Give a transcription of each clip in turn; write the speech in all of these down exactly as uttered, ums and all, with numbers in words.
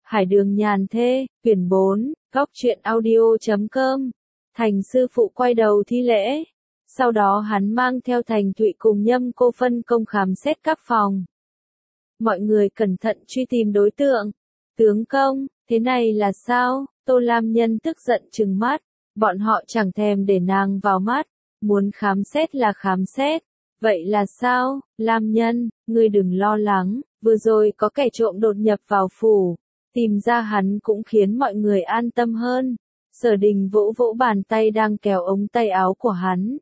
Hải Đường nhàn thê, quyển bốn, góc truyện audio chấm com. Thành sư phụ quay đầu thi lễ. Sau đó hắn mang theo Thành Thụy cùng Nhâm Cô phân công khám xét các phòng. Mọi người cẩn thận truy tìm đối tượng. Tướng công, thế này là sao? Tô Lam Nhân tức giận trừng mắt. Bọn họ chẳng thèm để nàng vào mắt. Muốn khám xét là khám xét. Vậy là sao? Lam Nhân, ngươi đừng lo lắng. Vừa rồi có kẻ trộm đột nhập vào phủ. Tìm ra hắn cũng khiến mọi người an tâm hơn. Sở Đình vỗ vỗ bàn tay đang kéo ống tay áo của hắn.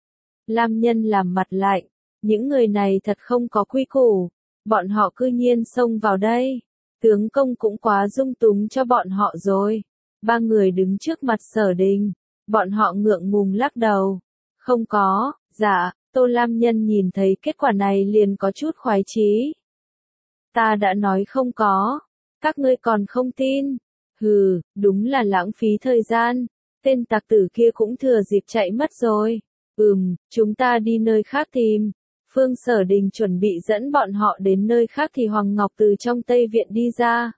Lam Nhân làm mặt lạnh. Những người này thật không có quy củ. Bọn họ cư nhiên xông vào đây. Tướng công cũng quá dung túng cho bọn họ rồi. Ba người đứng trước mặt Sở Đình. Bọn họ ngượng ngùng lắc đầu. Không có, dạ, Tô Lam Nhân nhìn thấy kết quả này liền có chút khoái chí. Ta đã nói không có. Các ngươi còn không tin. Hừ, đúng là lãng phí thời gian. Tên tặc tử kia cũng thừa dịp chạy mất rồi. Ừm, chúng ta đi nơi khác tìm. Phương Sở Đình chuẩn bị dẫn bọn họ đến nơi khác thì Hoàng Ngọc từ trong Tây Viện đi ra.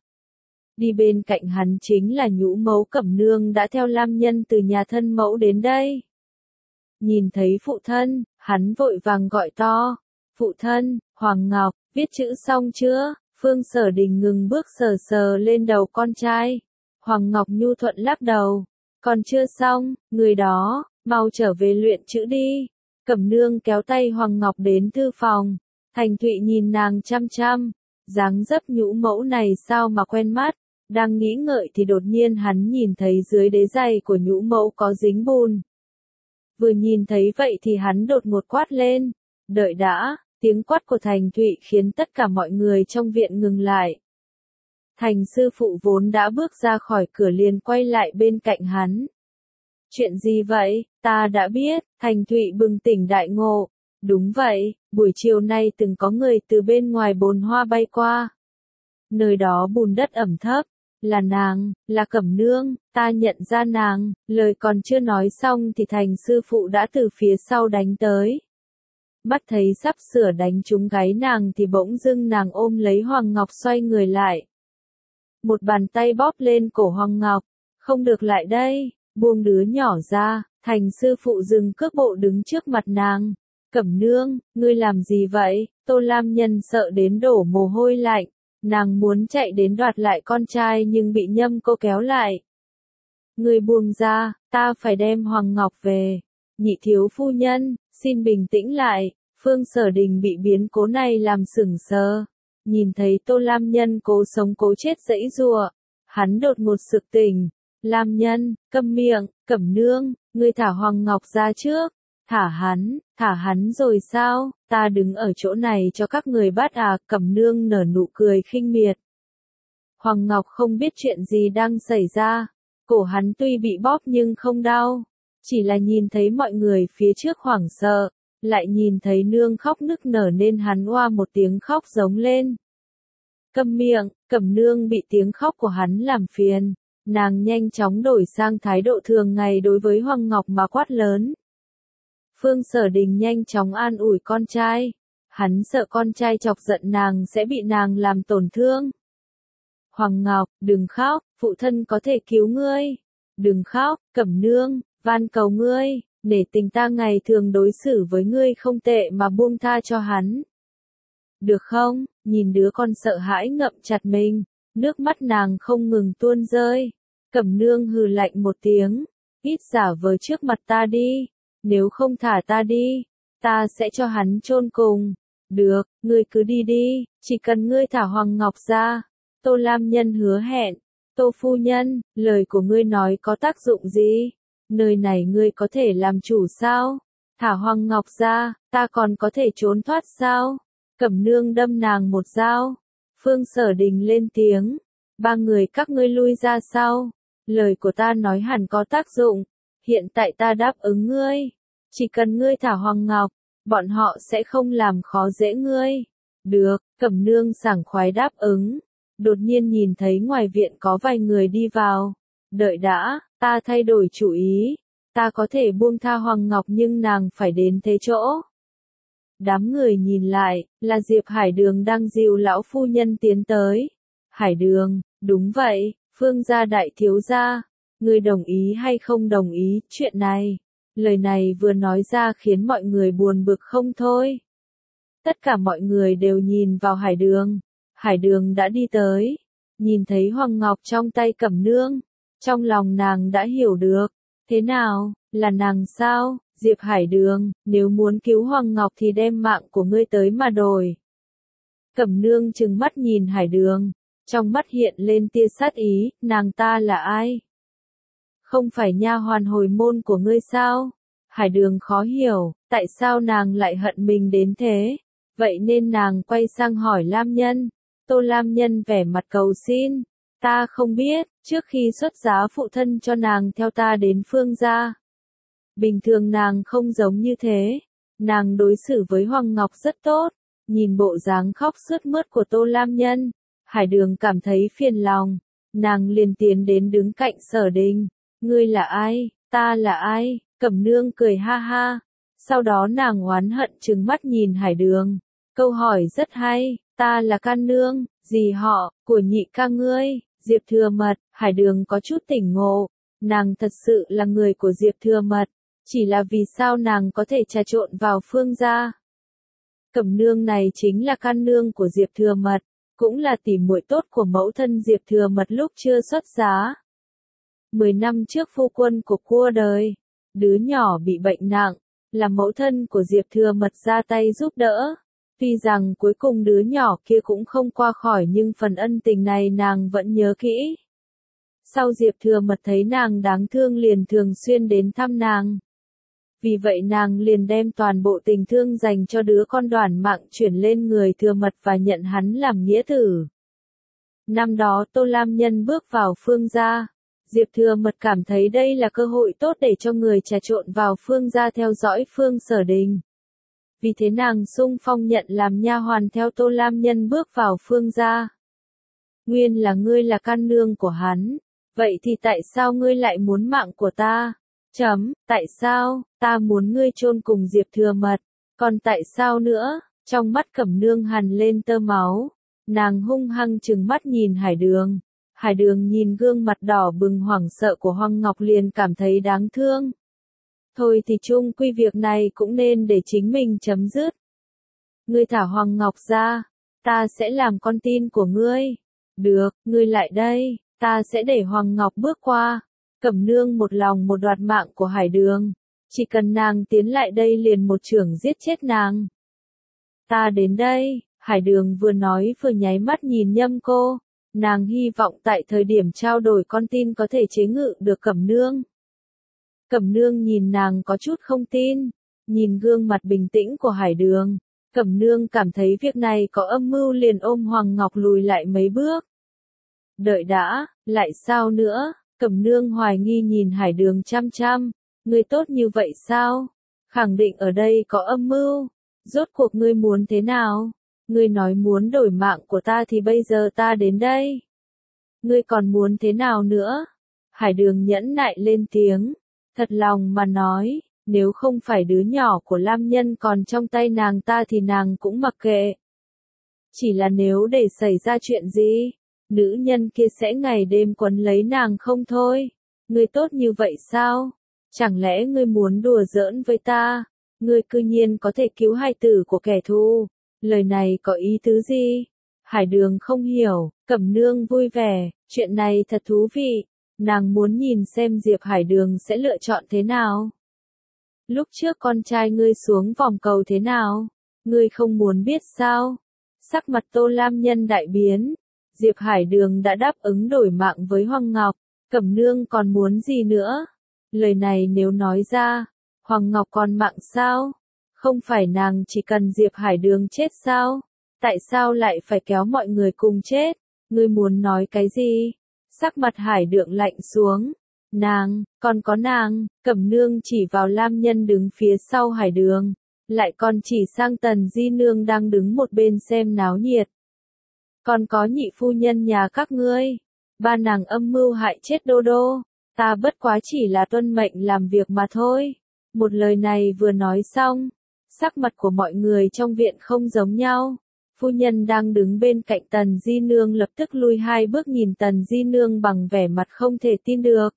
Đi bên cạnh hắn chính là Nhũ Mẫu Cẩm Nương đã theo Lam Nhân từ nhà thân mẫu đến đây. Nhìn thấy phụ thân, hắn vội vàng gọi to. Phụ thân, Hoàng Ngọc, viết chữ xong chưa? Phương Sở Đình ngừng bước sờ sờ lên đầu con trai. Hoàng Ngọc nhu thuận lắc đầu. Còn chưa xong, người đó, mau trở về luyện chữ đi. Cẩm Nương kéo tay Hoàng Ngọc đến thư phòng. Thành Thụy nhìn nàng chăm chăm. Dáng dấp Nhũ Mẫu này sao mà quen mắt. Đang nghĩ ngợi thì đột nhiên hắn nhìn thấy dưới đế giày của Nhũ Mẫu có dính bùn. Vừa nhìn thấy vậy thì hắn đột ngột quát lên. Đợi đã. Tiếng quát của Thành Thụy khiến tất cả mọi người trong viện ngừng lại. Thành sư phụ vốn đã bước ra khỏi cửa liền quay lại bên cạnh hắn. Chuyện gì vậy? Ta đã biết. Thành Thụy bừng tỉnh đại ngộ. Đúng vậy, buổi chiều nay từng có người từ bên ngoài bồn hoa bay qua. Nơi đó bùn đất ẩm thấp. Là nàng, là Cẩm Nương, ta nhận ra nàng. Lời còn chưa nói xong thì Thành sư phụ đã từ phía sau đánh tới. Mắt thấy sắp sửa đánh trúng gáy nàng thì bỗng dưng nàng ôm lấy Hoàng Ngọc xoay người lại. Một bàn tay bóp lên cổ Hoàng Ngọc. Không được lại đây, buông đứa nhỏ ra. Thành sư phụ dừng cước bộ đứng trước mặt nàng. Cẩm Nương, ngươi làm gì vậy? Tô Lam Nhân sợ đến đổ mồ hôi lạnh. Nàng muốn chạy đến đoạt lại con trai nhưng bị Nhâm Cô kéo lại. Ngươi buông ra, ta phải đem Hoàng Ngọc về. Nhị thiếu phu nhân, xin bình tĩnh lại. Phương Sở Đình bị biến cố này làm sửng sờ. Nhìn thấy Tô Lam Nhân cố sống cố chết giãy giụa, hắn đột ngột sực tỉnh. Lam Nhân, câm miệng. Cẩm Nương, ngươi thả Hoàng Ngọc ra trước. Thả hắn, thả hắn rồi sao? Ta đứng ở chỗ này cho các người bắt à? Cẩm Nương nở nụ cười khinh miệt. Hoàng Ngọc không biết chuyện gì đang xảy ra. Cổ hắn tuy bị bóp nhưng không đau. Chỉ là nhìn thấy mọi người phía trước hoảng sợ. Lại nhìn thấy nương khóc nức nở nên hắn oa một tiếng khóc giống lên. Câm miệng. Cẩm Nương bị tiếng khóc của hắn làm phiền. Nàng nhanh chóng đổi sang thái độ thường ngày đối với Hoàng Ngọc mà quát lớn. Phương Sở Đình nhanh chóng an ủi con trai. Hắn sợ con trai chọc giận nàng sẽ bị nàng làm tổn thương. Hoàng Ngọc, đừng khóc, phụ thân có thể cứu ngươi. Đừng khóc, Cẩm Nương, van cầu ngươi, nể tình ta ngày thường đối xử với ngươi không tệ mà buông tha cho hắn. Được không? Nhìn đứa con sợ hãi ngậm chặt mình, nước mắt nàng không ngừng tuôn rơi. Cẩm Nương hừ lạnh một tiếng, ít giả vờ trước mặt ta đi. Nếu không thả ta đi, ta sẽ cho hắn chôn cùng. Được, ngươi cứ đi đi, chỉ cần ngươi thả Hoàng Ngọc ra. Tô Lam Nhân hứa hẹn. Tô phu nhân, lời của ngươi nói có tác dụng gì? Nơi này ngươi có thể làm chủ sao? Thả Hoàng Ngọc ra, ta còn có thể trốn thoát sao? Cẩm Nương đâm nàng một dao. Phương Sở Đình lên tiếng. Ba người các ngươi lui ra sau. Lời của ta nói hẳn có tác dụng. Hiện tại ta đáp ứng ngươi. Chỉ cần ngươi thả Hoàng Ngọc, bọn họ sẽ không làm khó dễ ngươi. Được, Cẩm Nương sảng khoái đáp ứng. Đột nhiên nhìn thấy ngoài viện có vài người đi vào. Đợi đã, ta thay đổi chủ ý. Ta có thể buông tha Hoàng Ngọc nhưng nàng phải đến thế chỗ. Đám người nhìn lại, là Diệp Hải Đường đang dìu lão phu nhân tiến tới. Hải Đường, Đúng vậy, Phương gia đại thiếu gia, ngươi đồng ý hay không đồng ý chuyện này? Lời này vừa nói ra khiến mọi người buồn bực không thôi. Tất cả mọi người đều nhìn vào Hải Đường. Hải Đường đã đi tới, nhìn thấy Hoàng Ngọc trong tay Cẩm Nương, trong lòng nàng đã hiểu được. Thế nào, là nàng sao? Diệp Hải Đường, nếu muốn cứu Hoàng Ngọc thì đem mạng của ngươi tới mà đổi. Cẩm Nương trừng mắt nhìn Hải Đường, trong mắt hiện lên tia sát ý, nàng ta là ai? Không phải nha hoàn hồi môn của ngươi sao? Hải Đường khó hiểu, tại sao nàng lại hận mình đến thế? Vậy nên nàng quay sang hỏi Lam Nhân. Tô Lam Nhân vẻ mặt cầu xin. Ta không biết, trước khi xuất giá phụ thân cho nàng theo ta đến Phương gia. Bình thường nàng không giống như thế. Nàng đối xử với Hoàng Ngọc rất tốt. Nhìn bộ dáng khóc sướt mướt của Tô Lam Nhân, Hải Đường cảm thấy phiền lòng. Nàng liền tiến đến đứng cạnh Sở Đình. Ngươi là ai? Ta là ai? Cẩm Nương cười ha ha. Sau đó nàng oán hận trừng mắt nhìn Hải Đường. Câu hỏi rất hay, ta là Can Nương, dì họ, của nhị ca ngươi, Diệp Thừa Mật. Hải Đường có chút tỉnh ngộ. Nàng thật sự là người của Diệp Thừa Mật. Chỉ là vì sao nàng có thể trà trộn vào Phương gia? Cẩm Nương này chính là Can Nương của Diệp Thừa Mật, cũng là tỉ muội tốt của mẫu thân Diệp Thừa Mật lúc chưa xuất giá. Mười năm trước phu quân của cua đời, đứa nhỏ bị bệnh nặng, là mẫu thân của Diệp Thừa Mật ra tay giúp đỡ. Tuy rằng cuối cùng đứa nhỏ kia cũng không qua khỏi nhưng phần ân tình này nàng vẫn nhớ kỹ. Sau Diệp Thừa Mật thấy nàng đáng thương liền thường xuyên đến thăm nàng. Vì vậy nàng liền đem toàn bộ tình thương dành cho đứa con đoản mạng chuyển lên người Thừa Mật và nhận hắn làm nghĩa tử. Năm đó Tô Lam Nhân bước vào Phương gia. Diệp Thừa Mật cảm thấy đây là cơ hội tốt để cho người trà trộn vào Phương gia theo dõi Phương Sở Đình. Vì thế nàng sung phong nhận làm nha hoàn theo Tô Lam Nhân bước vào Phương gia. Nguyên là ngươi là Can Nương của hắn, vậy thì tại sao ngươi lại muốn mạng của ta? Chấm, tại sao, ta muốn ngươi chôn cùng Diệp Thừa Mật, còn tại sao nữa? Trong mắt Cẩm Nương hằn lên tơ máu, nàng hung hăng trừng mắt nhìn Hải Đường. Hải Đường nhìn gương mặt đỏ bừng hoảng sợ của Hoàng Ngọc liền cảm thấy đáng thương. Thôi thì chung quy việc này cũng nên để chính mình chấm dứt. Ngươi thả Hoàng Ngọc ra, ta sẽ làm con tin của ngươi. Được, ngươi lại đây, ta sẽ để Hoàng Ngọc bước qua. Cẩm Nương một lòng một đoạt mạng của Hải Đường. Chỉ cần nàng tiến lại đây liền một chưởng giết chết nàng. Ta đến đây, Hải Đường vừa nói vừa nháy mắt nhìn Nhâm Cô. Nàng hy vọng tại thời điểm trao đổi con tin có thể chế ngự được Cẩm Nương. Cẩm Nương nhìn nàng có chút không tin, nhìn gương mặt bình tĩnh của Hải Đường. Cẩm Nương cảm thấy việc này có âm mưu liền ôm Hoàng Ngọc lùi lại mấy bước. Đợi đã, lại sao nữa? Cẩm Nương hoài nghi nhìn Hải Đường chăm chăm. Ngươi tốt như vậy sao? Khẳng định ở đây có âm mưu. Rốt cuộc ngươi muốn thế nào? Ngươi nói muốn đổi mạng của ta thì bây giờ ta đến đây. Ngươi còn muốn thế nào nữa? Hải Đường nhẫn nại lên tiếng. Thật lòng mà nói, nếu không phải đứa nhỏ của Lam Nhân còn trong tay nàng ta thì nàng cũng mặc kệ. Chỉ là nếu để xảy ra chuyện gì, nữ nhân kia sẽ ngày đêm quấn lấy nàng không thôi. Ngươi tốt như vậy sao? Chẳng lẽ ngươi muốn đùa giỡn với ta? Ngươi cư nhiên có thể cứu hài tử của kẻ thù. Lời này có ý tứ gì? Hải Đường không hiểu, Cẩm Nương vui vẻ, chuyện này thật thú vị. Nàng muốn nhìn xem Diệp Hải Đường sẽ lựa chọn thế nào. Lúc trước con trai ngươi xuống vòng cầu thế nào? Ngươi không muốn biết sao? Sắc mặt Tô Lam Nhân đại biến. Diệp Hải Đường đã đáp ứng đổi mạng với Hoàng Ngọc. Cẩm Nương còn muốn gì nữa? Lời này nếu nói ra, Hoàng Ngọc còn mạng sao? Không phải nàng chỉ cần Diệp Hải Đường chết sao? Tại sao lại phải kéo mọi người cùng chết? Ngươi muốn nói cái gì? Sắc mặt Hải Đường lạnh xuống. Nàng, còn có nàng, Cẩm Nương chỉ vào Lam Nhân đứng phía sau Hải Đường. Lại còn chỉ sang Tần Di Nương đang đứng một bên xem náo nhiệt. Còn có nhị phu nhân nhà các ngươi. Ba nàng âm mưu hại chết Đô Đô. Ta bất quá chỉ là tuân mệnh làm việc mà thôi. Một lời này vừa nói xong. Sắc mặt của mọi người trong viện không giống nhau. Phu nhân đang đứng bên cạnh Tần Di Nương lập tức lui hai bước nhìn Tần Di Nương bằng vẻ mặt không thể tin được.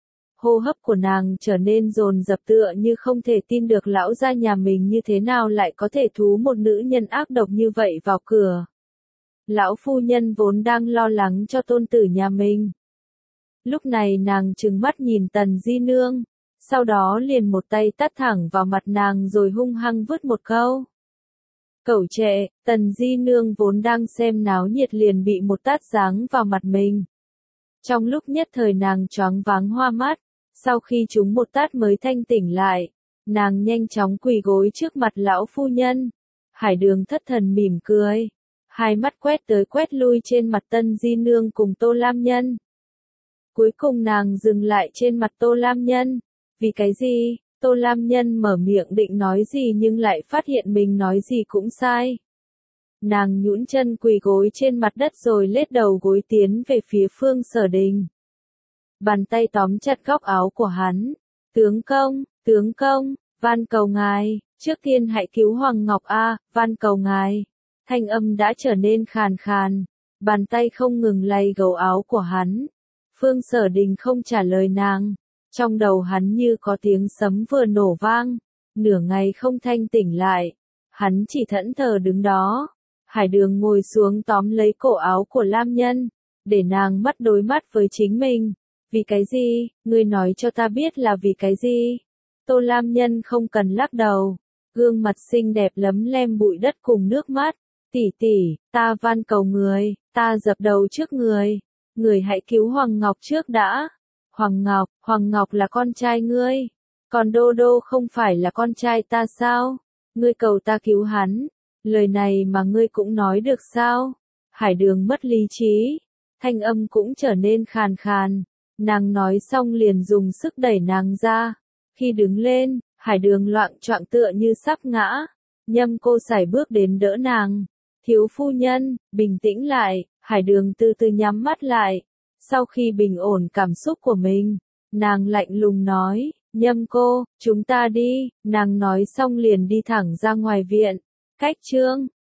Hô hấp của nàng trở nên dồn dập tựa như không thể tin được lão gia nhà mình như thế nào lại có thể thú một nữ nhân ác độc như vậy vào cửa. Lão phu nhân vốn đang lo lắng cho tôn tử nhà mình. Lúc này nàng trừng mắt nhìn Tần Di Nương, sau đó liền một tay tát thẳng vào mặt nàng rồi hung hăng vứt một câu. Cẩu trệ, Tần Di Nương vốn đang xem náo nhiệt liền bị một tát giáng vào mặt mình. Trong lúc nhất thời nàng choáng váng hoa mắt, sau khi trúng một tát mới thanh tỉnh lại, nàng nhanh chóng quỳ gối trước mặt lão phu nhân. Hải Đường thất thần mỉm cười, hai mắt quét tới quét lui trên mặt Tần Di Nương cùng Tô Lam Nhân. Cuối cùng nàng dừng lại trên mặt Tô Lam Nhân. Vì cái gì? Tô Lam Nhân mở miệng định nói gì nhưng lại phát hiện mình nói gì cũng sai. Nàng nhũn chân quỳ gối trên mặt đất rồi lết đầu gối tiến về phía Phương Sở Đình. Bàn tay tóm chặt góc áo của hắn. Tướng công, tướng công, van cầu ngài, trước tiên hãy cứu Hoàng Ngọc A, van cầu ngài. Thanh âm đã trở nên khàn khàn. Bàn tay không ngừng lay gấu áo của hắn. Phương Sở Đình không trả lời nàng. Trong đầu hắn như có tiếng sấm vừa nổ vang. Nửa ngày không thanh tỉnh lại. Hắn chỉ thẫn thờ đứng đó. Hải Đường ngồi xuống tóm lấy cổ áo của Lam Nhân. Để nàng mắt đối mắt với chính mình. Vì cái gì? Ngươi nói cho ta biết là vì cái gì? Tô Lam Nhân không cần lắc đầu. Gương mặt xinh đẹp lấm lem bụi đất cùng nước mắt. Tỷ tỷ, ta van cầu người, ta dập đầu trước người. Người hãy cứu Hoàng Ngọc trước đã. Hoàng Ngọc, Hoàng Ngọc là con trai ngươi. Còn Đô Đô không phải là con trai ta sao? Ngươi cầu ta cứu hắn. Lời này mà ngươi cũng nói được sao? Hải Đường mất lý trí. Thanh âm cũng trở nên khàn khàn. Nàng nói xong liền dùng sức đẩy nàng ra. Khi đứng lên, Hải Đường loạng choạng tựa như sắp ngã. Nhâm Cô sải bước đến đỡ nàng. Thiếu phu nhân, bình tĩnh lại. Hải Đường từ từ nhắm mắt lại. Sau khi bình ổn cảm xúc của mình, nàng lạnh lùng nói, Nhâm Cô, chúng ta đi. Nàng nói xong liền đi thẳng ra ngoài viện. Cách chương